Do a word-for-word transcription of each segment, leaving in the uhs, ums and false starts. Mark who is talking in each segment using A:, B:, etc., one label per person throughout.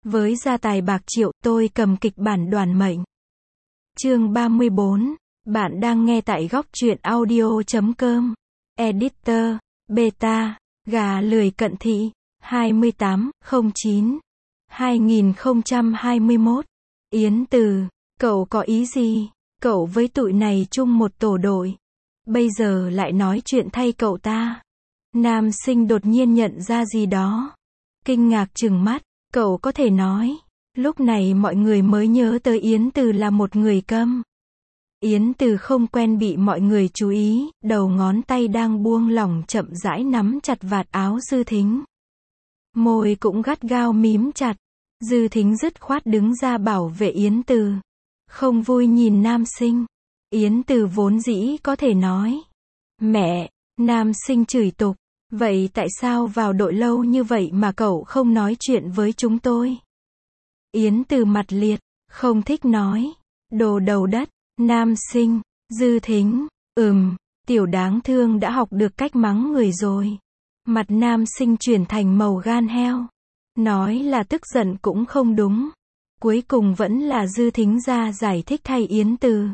A: Với gia tài bạc triệu, tôi cầm kịch bản Đoàn Mệnh. Chương ba mươi bốn. Bạn đang nghe tại góc truyện audio chấm com. Editor, Beta, gà lười cận thị, hai mươi tám không chín hai nghìn không trăm hai mươi mốt. Yến Từ, cậu có ý gì? Cậu với tụi này chung một tổ đội. Bây giờ lại nói chuyện thay cậu ta. Nam sinh đột nhiên nhận ra gì đó. Kinh ngạc trừng mắt, cậu có thể nói. Lúc này mọi người mới nhớ tới Yến Từ là một người câm. Yến Từ không quen bị mọi người chú ý, đầu ngón tay đang buông lỏng chậm rãi nắm chặt vạt áo Dư Thính. Môi cũng gắt gao mím chặt. Dư Thính dứt khoát đứng ra bảo vệ Yến Từ. Không vui nhìn nam sinh. Yến Từ vốn dĩ có thể nói. Mẹ, nam sinh chửi tục. Vậy tại sao vào đội lâu như vậy mà cậu không nói chuyện với chúng tôi? Yến Từ mặt liệt, không thích nói. Đồ đầu đất, nam sinh, Dư Thính, ừm, tiểu đáng thương đã học được cách mắng người rồi. Mặt nam sinh chuyển thành màu gan heo. Nói là tức giận cũng không đúng. Cuối cùng vẫn là Dư Thính ra giải thích thay Yến Từ.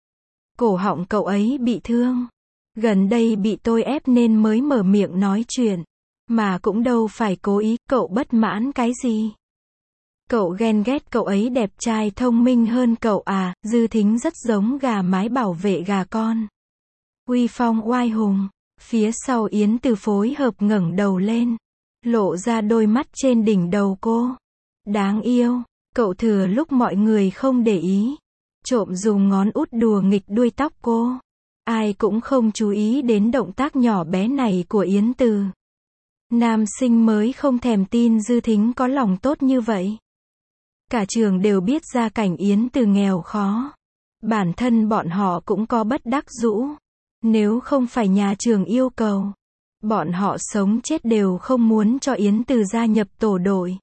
A: Cổ họng cậu ấy bị thương. Gần đây bị tôi ép nên mới mở miệng nói chuyện. Mà cũng đâu phải cố ý, cậu bất mãn cái gì? Cậu ghen ghét cậu ấy đẹp trai thông minh hơn cậu à? Dư Thính rất giống gà mái bảo vệ gà con. Uy phong oai hùng. Phía sau Yến Từ phối hợp ngẩng đầu lên. Lộ ra đôi mắt trên đỉnh đầu cô. Đáng yêu. Cậu thừa lúc mọi người không để ý. Trộm dùng ngón út đùa nghịch đuôi tóc cô. Ai cũng không chú ý đến động tác nhỏ bé này của Yến Từ. Nam sinh mới không thèm tin Dư Thính có lòng tốt như vậy. Cả trường đều biết gia cảnh Yến Từ nghèo khó. Bản thân bọn họ cũng có bất đắc dũ. Nếu không phải nhà trường yêu cầu, bọn họ sống chết đều không muốn cho Yến Từ gia nhập tổ đội.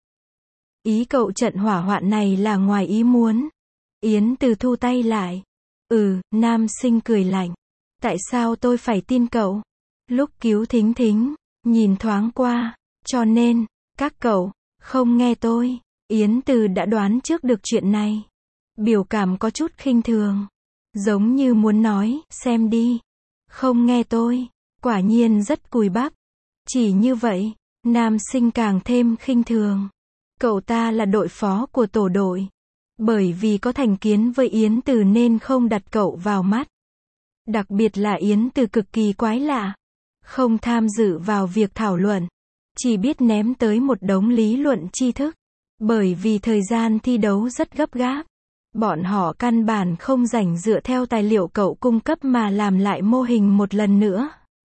A: Ý cậu trận hỏa hoạn này là ngoài ý muốn. Yến Từ thu tay lại. Ừ, nam sinh cười lạnh. Tại sao tôi phải tin cậu? Lúc cứu Thính Thính, nhìn thoáng qua, cho nên, các cậu, không nghe tôi. Yến Từ đã đoán trước được chuyện này. Biểu cảm có chút khinh thường. Giống như muốn nói, xem đi. Không nghe tôi, quả nhiên rất cùi bắp. Chỉ như vậy, nam sinh càng thêm khinh thường. Cậu ta là đội phó của tổ đội. Bởi vì có thành kiến với Yến Từ nên không đặt cậu vào mắt. Đặc biệt là Yến Từ cực kỳ quái lạ. Không tham dự vào việc thảo luận. Chỉ biết ném tới một đống lý luận tri thức. Bởi vì thời gian thi đấu rất gấp gáp. Bọn họ căn bản không rảnh dựa theo tài liệu cậu cung cấp mà làm lại mô hình một lần nữa.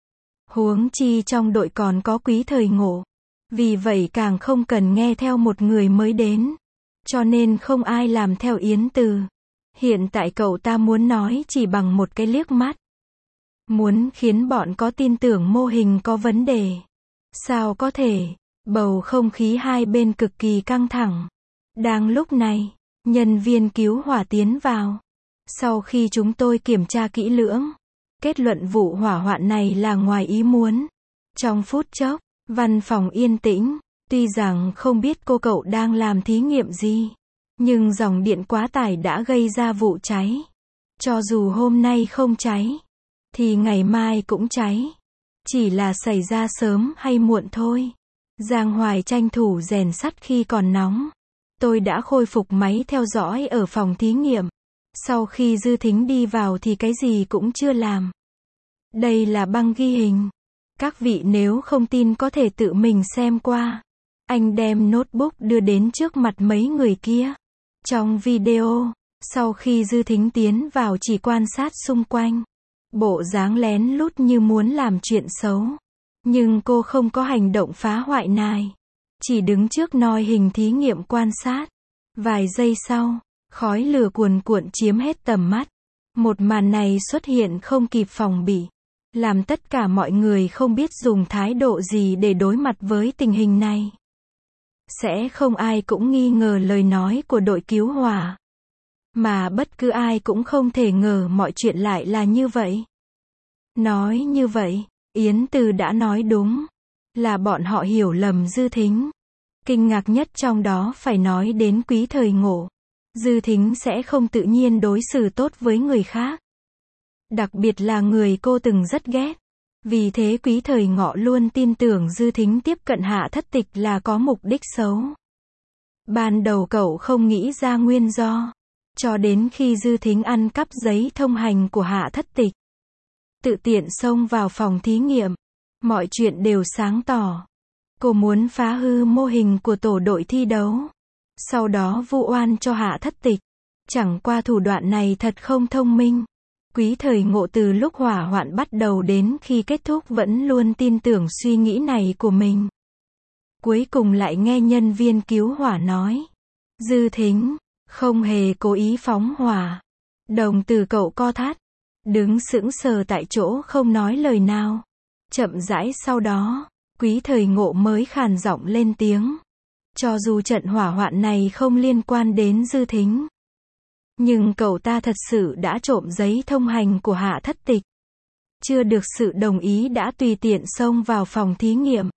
A: Huống chi trong đội còn có Quý Thời Ngộ. Vì vậy càng không cần nghe theo một người mới đến. Cho nên không ai làm theo Yến Từ. Hiện tại cậu ta muốn nói chỉ bằng một cái liếc mắt. Muốn khiến bọn có tin tưởng mô hình có vấn đề. Sao có thể? Bầu không khí hai bên cực kỳ căng thẳng. Đang lúc này, nhân viên cứu hỏa tiến vào. Sau khi chúng tôi kiểm tra kỹ lưỡng, kết luận vụ hỏa hoạn này là ngoài ý muốn. Trong phút chốc, văn phòng yên tĩnh. Tuy rằng không biết cô cậu đang làm thí nghiệm gì, nhưng dòng điện quá tải đã gây ra vụ cháy. Cho dù hôm nay không cháy, thì ngày mai cũng cháy. Chỉ là xảy ra sớm hay muộn thôi. Giang Hoài tranh thủ rèn sắt khi còn nóng. Tôi đã khôi phục máy theo dõi ở phòng thí nghiệm. Sau khi Dư Thính đi vào thì cái gì cũng chưa làm. Đây là băng ghi hình. Các vị nếu không tin có thể tự mình xem qua. Anh đem notebook đưa đến trước mặt mấy người kia. Trong video, sau khi Dư Thính tiến vào chỉ quan sát xung quanh. Bộ dáng lén lút như muốn làm chuyện xấu. Nhưng cô không có hành động phá hoại này. Chỉ đứng trước noi hình thí nghiệm quan sát. Vài giây sau, khói lửa cuồn cuộn chiếm hết tầm mắt. Một màn này xuất hiện không kịp phòng bị. Làm tất cả mọi người không biết dùng thái độ gì để đối mặt với tình hình này. Sẽ không ai cũng nghi ngờ lời nói của đội cứu hỏa. Mà bất cứ ai cũng không thể ngờ mọi chuyện lại là như vậy. Nói như vậy, Yến Từ đã nói đúng. Là bọn họ hiểu lầm Dư Thính. Kinh ngạc nhất trong đó phải nói đến Quý Thời Ngộ. Dư Thính sẽ không tự nhiên đối xử tốt với người khác. Đặc biệt là người cô từng rất ghét. Vì thế Quý Thời Ngọ luôn tin tưởng Dư Thính tiếp cận Hạ Thất Tịch là có mục đích xấu. Ban đầu cậu không nghĩ ra nguyên do. Cho đến khi Dư Thính ăn cắp giấy thông hành của Hạ Thất Tịch. Tự tiện xông vào phòng thí nghiệm. Mọi chuyện đều sáng tỏ. Cô muốn phá hư mô hình của tổ đội thi đấu. Sau đó vu oan cho Hạ Thất Tịch. Chẳng qua thủ đoạn này thật không thông minh. Quý Thời Ngộ từ lúc hỏa hoạn bắt đầu đến khi kết thúc vẫn luôn tin tưởng suy nghĩ này của mình. Cuối cùng lại nghe nhân viên cứu hỏa nói. Dư Thính, không hề cố ý phóng hỏa. Đồng tử cậu co thắt. Đứng sững sờ tại chỗ không nói lời nào. Chậm rãi sau đó, Quý Thời Ngộ mới khàn giọng lên tiếng. Cho dù trận hỏa hoạn này không liên quan đến Dư Thính. Nhưng cậu ta thật sự đã trộm giấy thông hành của Hạ Thất Tịch. Chưa được sự đồng ý đã tùy tiện xông vào phòng thí nghiệm.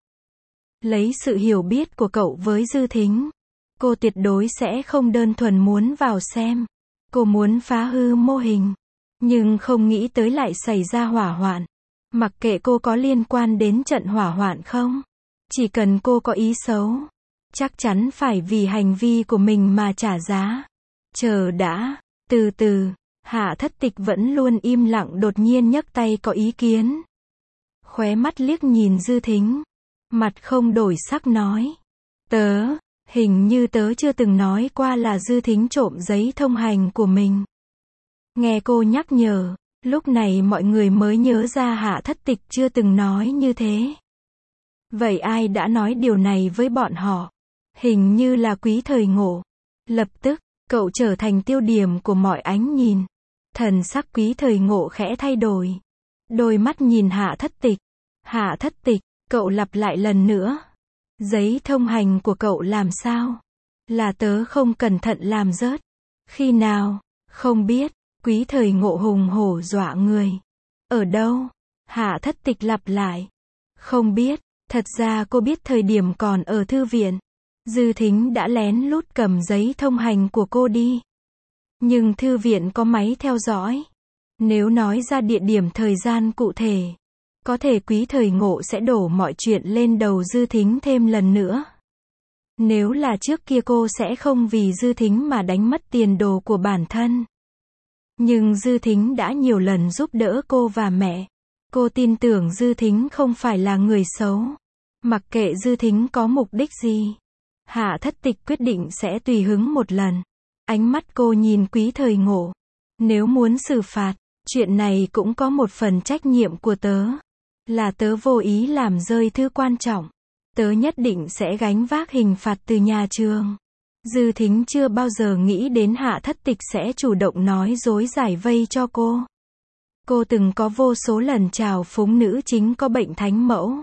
A: Lấy sự hiểu biết của cậu với Dư Thính, cô tuyệt đối sẽ không đơn thuần muốn vào xem. Cô muốn phá hư mô hình. Nhưng không nghĩ tới lại xảy ra hỏa hoạn. Mặc kệ cô có liên quan đến trận hỏa hoạn không. Chỉ cần cô có ý xấu. Chắc chắn phải vì hành vi của mình mà trả giá. Chờ đã, từ từ, Hạ Thất Tịch vẫn luôn im lặng đột nhiên nhấc tay có ý kiến. Khóe mắt liếc nhìn Dư Thính. Mặt không đổi sắc nói. Tớ, hình như tớ chưa từng nói qua là Dư Thính trộm giấy thông hành của mình. Nghe cô nhắc nhở, lúc này mọi người mới nhớ ra Hạ Thất Tịch chưa từng nói như thế. Vậy ai đã nói điều này với bọn họ? Hình như là Quý Thời Ngộ. Lập tức, cậu trở thành tiêu điểm của mọi ánh nhìn. Thần sắc Quý Thời Ngộ khẽ thay đổi. Đôi mắt nhìn Hạ Thất Tịch. Hạ Thất Tịch, cậu lặp lại lần nữa. Giấy thông hành của cậu làm sao? Là tớ không cẩn thận làm rớt. Khi nào? Không biết. Quý Thời Ngộ hùng hổ dọa người. Ở đâu? Hạ Thất Tịch lặp lại. Không biết. Thật ra cô biết thời điểm còn ở thư viện. Dư Thính đã lén lút cầm giấy thông hành của cô đi. Nhưng thư viện có máy theo dõi. Nếu nói ra địa điểm thời gian cụ thể, có thể Quý Thời Ngộ sẽ đổ mọi chuyện lên đầu Dư Thính thêm lần nữa. Nếu là trước kia cô sẽ không vì Dư Thính mà đánh mất tiền đồ của bản thân. Nhưng Dư Thính đã nhiều lần giúp đỡ cô và mẹ. Cô tin tưởng Dư Thính không phải là người xấu. Mặc kệ Dư Thính có mục đích gì. Hạ Thất Tịch quyết định sẽ tùy hứng một lần. Ánh mắt cô nhìn Quý Thời Ngộ. Nếu muốn xử phạt, chuyện này cũng có một phần trách nhiệm của tớ. Là tớ vô ý làm rơi thứ quan trọng. Tớ nhất định sẽ gánh vác hình phạt từ nhà trường. Dư Thính chưa bao giờ nghĩ đến Hạ Thất Tịch sẽ chủ động nói dối giải vây cho cô. Cô từng có vô số lần trào phúng nữ chính có bệnh thánh mẫu.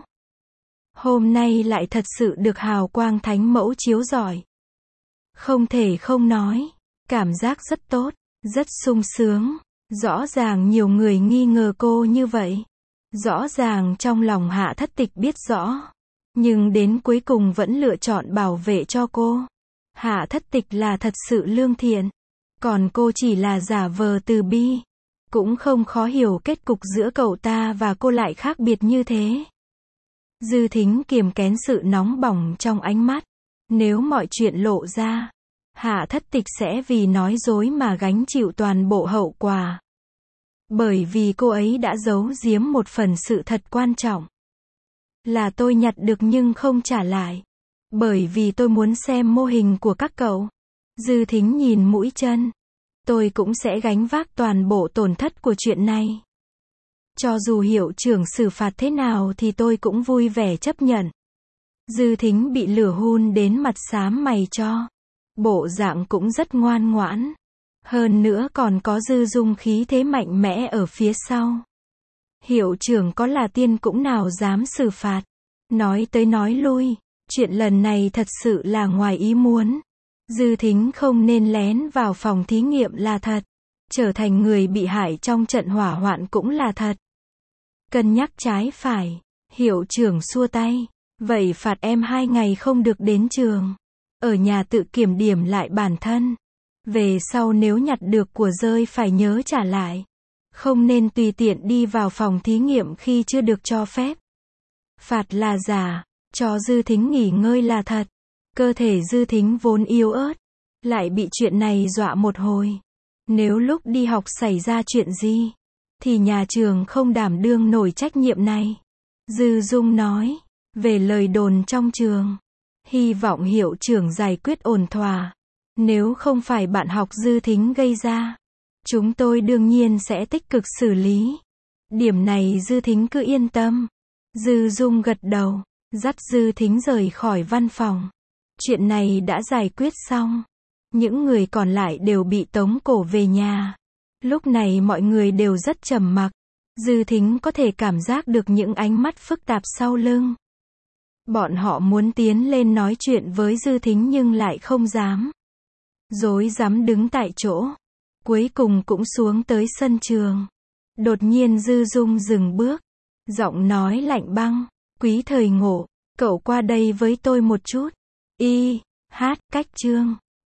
A: Hôm nay lại thật sự được hào quang thánh mẫu chiếu rọi. Không thể không nói, cảm giác rất tốt, rất sung sướng. Rõ ràng nhiều người nghi ngờ cô như vậy. Rõ ràng trong lòng Hạ Thất Tịch biết rõ. Nhưng đến cuối cùng vẫn lựa chọn bảo vệ cho cô. Hạ Thất Tịch là thật sự lương thiện. Còn cô chỉ là giả vờ từ bi. Cũng không khó hiểu kết cục giữa cậu ta và cô lại khác biệt như thế. Dư Thính kiềm kén sự nóng bỏng trong ánh mắt. Nếu mọi chuyện lộ ra, Hạ Thất Tịch sẽ vì nói dối mà gánh chịu toàn bộ hậu quả. Bởi vì cô ấy đã giấu giếm một phần sự thật quan trọng. Là tôi nhặt được nhưng không trả lại. Bởi vì tôi muốn xem mô hình của các cậu. Dư Thính nhìn mũi chân. Tôi cũng sẽ gánh vác toàn bộ tổn thất của chuyện này. Cho dù hiệu trưởng xử phạt thế nào thì tôi cũng vui vẻ chấp nhận. Dư Thính bị lửa hun đến mặt xám mày cho. Bộ dạng cũng rất ngoan ngoãn. Hơn nữa còn có Dư Dung khí thế mạnh mẽ ở phía sau. Hiệu trưởng có là tiên cũng nào dám xử phạt. Nói tới nói lui, chuyện lần này thật sự là ngoài ý muốn. Dư Thính không nên lén vào phòng thí nghiệm là thật. Trở thành người bị hại trong trận hỏa hoạn cũng là thật. Cân nhắc trái phải, hiệu trưởng xua tay. Vậy phạt em hai ngày không được đến trường. Ở nhà tự kiểm điểm lại bản thân. Về sau nếu nhặt được của rơi phải nhớ trả lại. Không nên tùy tiện đi vào phòng thí nghiệm khi chưa được cho phép. Phạt là giả, cho Dư Thính nghỉ ngơi là thật. Cơ thể Dư Thính vốn yếu ớt, lại bị chuyện này dọa một hồi. Nếu lúc đi học xảy ra chuyện gì, thì nhà trường không đảm đương nổi trách nhiệm này. Dư Dung nói, về lời đồn trong trường, hy vọng hiệu trưởng giải quyết ổn thỏa. Nếu không phải bạn học Dư Thính gây ra, chúng tôi đương nhiên sẽ tích cực xử lý. Điểm này Dư Thính cứ yên tâm. Dư Dung gật đầu, dắt Dư Thính rời khỏi văn phòng. Chuyện này đã giải quyết xong. Những người còn lại đều bị tống cổ về nhà. Lúc này mọi người đều rất trầm mặc. Dư Thính có thể cảm giác được những ánh mắt phức tạp sau lưng. Bọn họ muốn tiến lên nói chuyện với Dư Thính nhưng lại không dám. Rối rắm đứng tại chỗ. Cuối cùng cũng xuống tới sân trường. Đột nhiên Dư Dung dừng bước. Giọng nói lạnh băng. Quý Thời Ngộ, cậu qua đây với tôi một chút. Y, hát, cách chương.